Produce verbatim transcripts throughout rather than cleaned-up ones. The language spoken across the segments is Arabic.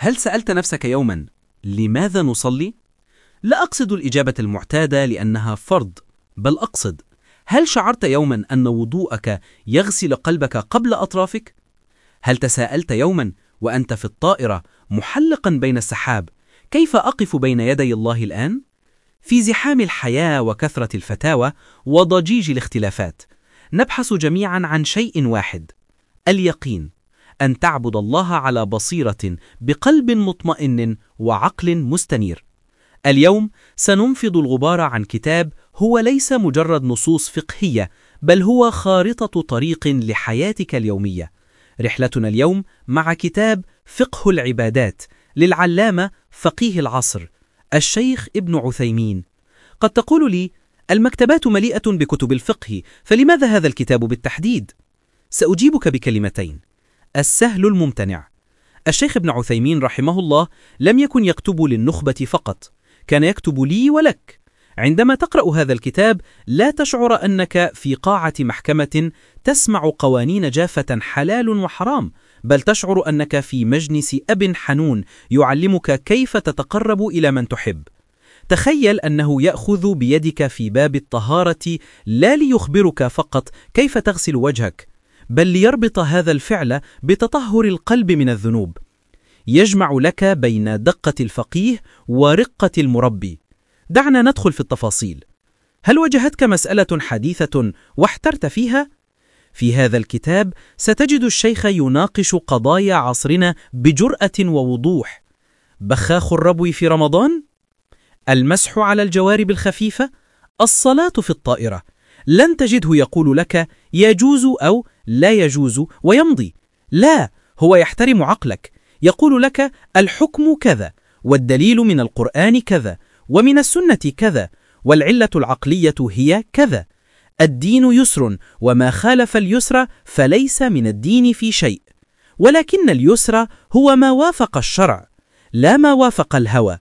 هل سألت نفسك يوما لماذا نصلي؟ لا أقصد الإجابة المعتادة لأنها فرض، بل أقصد هل شعرت يوما أن وضوءك يغسل قلبك قبل أطرافك؟ هل تساءلت يوما وأنت في الطائرة محلقا بين السحاب كيف أقف بين يدي الله الآن؟ في زحام الحياة وكثرة الفتاوى وضجيج الاختلافات نبحث جميعا عن شيء واحد: اليقين، أن تعبد الله على بصيرة بقلب مطمئن وعقل مستنير. اليوم سننفض الغبار عن كتاب هو ليس مجرد نصوص فقهية، بل هو خارطة طريق لحياتك اليومية. رحلتنا اليوم مع كتاب فقه العبادات للعلامة فقيه العصر الشيخ ابن عثيمين. قد تقول لي المكتبات مليئة بكتب الفقه، فلماذا هذا الكتاب بالتحديد؟ سأجيبك بكلمتين: السهل الممتنع. الشيخ ابن عثيمين رحمه الله لم يكن يكتب للنخبة فقط، كان يكتب لي ولك. عندما تقرأ هذا الكتاب لا تشعر أنك في قاعة محكمة تسمع قوانين جافة حلال وحرام، بل تشعر أنك في مجلس أب حنون يعلمك كيف تتقرب إلى من تحب. تخيل أنه يأخذ بيدك في باب الطهارة لا ليخبرك فقط كيف تغسل وجهك، بل ليربط هذا الفعل بتطهر القلب من الذنوب. يجمع لك بين دقة الفقيه ورقة المربي. دعنا ندخل في التفاصيل. هل واجهتك مسألة حديثة واحترت فيها؟ في هذا الكتاب ستجد الشيخ يناقش قضايا عصرنا بجرأة ووضوح. بخاخ الربو في رمضان؟ المسح على الجوارب الخفيفة؟ الصلاة في الطائرة؟ لن تجده يقول لك يجوز أو لا يجوز ويمضي. لا، هو يحترم عقلك، يقول لك الحكم كذا، والدليل من القرآن كذا، ومن السنة كذا، والعلة العقلية هي كذا. الدين يسر، وما خالف اليسر فليس من الدين في شيء، ولكن اليسر هو ما وافق الشرع لا ما وافق الهوى.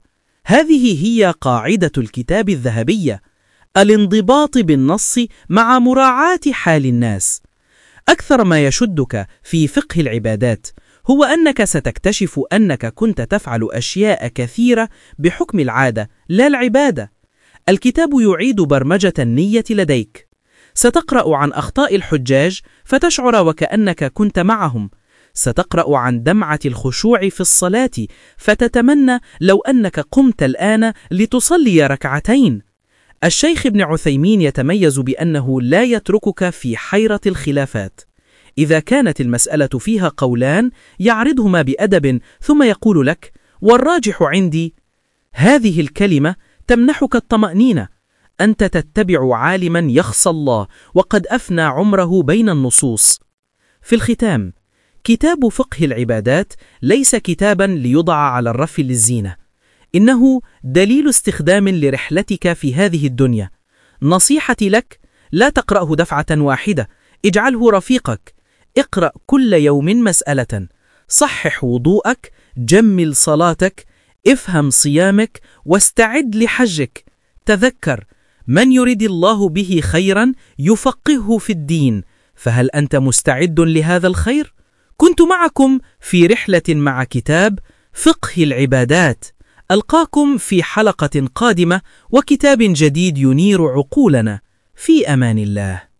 هذه هي قاعدة الكتاب الذهبية: الانضباط بالنص مع مراعاة حال الناس. أكثر ما يشدك في فقه العبادات هو أنك ستكتشف أنك كنت تفعل أشياء كثيرة بحكم العادة لا العبادة. الكتاب يعيد برمجة النية لديك. ستقرأ عن أخطاء الحجاج فتشعر وكأنك كنت معهم. ستقرأ عن دمعة الخشوع في الصلاة فتتمنى لو أنك قمت الآن لتصلي ركعتين. الشيخ ابن عثيمين يتميز بأنه لا يتركك في حيرة الخلافات. إذا كانت المسألة فيها قولان يعرضهما بأدب ثم يقول لك: والراجح عندي. هذه الكلمة تمنحك الطمأنينة. أنت تتبع عالما يخصى الله وقد أفنى عمره بين النصوص. في الختام، كتاب فقه العبادات ليس كتابا ليوضع على الرف للزينة، إنه دليل استخدام لرحلتك في هذه الدنيا. نصيحتي لك: لا تقرأه دفعة واحدة، اجعله رفيقك. اقرأ كل يوم مسألة، صحح وضوءك، جمل صلاتك، افهم صيامك، واستعد لحجك. تذكر: من يريد الله به خيرا يفقهه في الدين. فهل أنت مستعد لهذا الخير؟ كنت معكم في رحلة مع كتاب فقه العبادات. ألقاكم في حلقة قادمة وكتاب جديد ينير عقولنا. في أمان الله.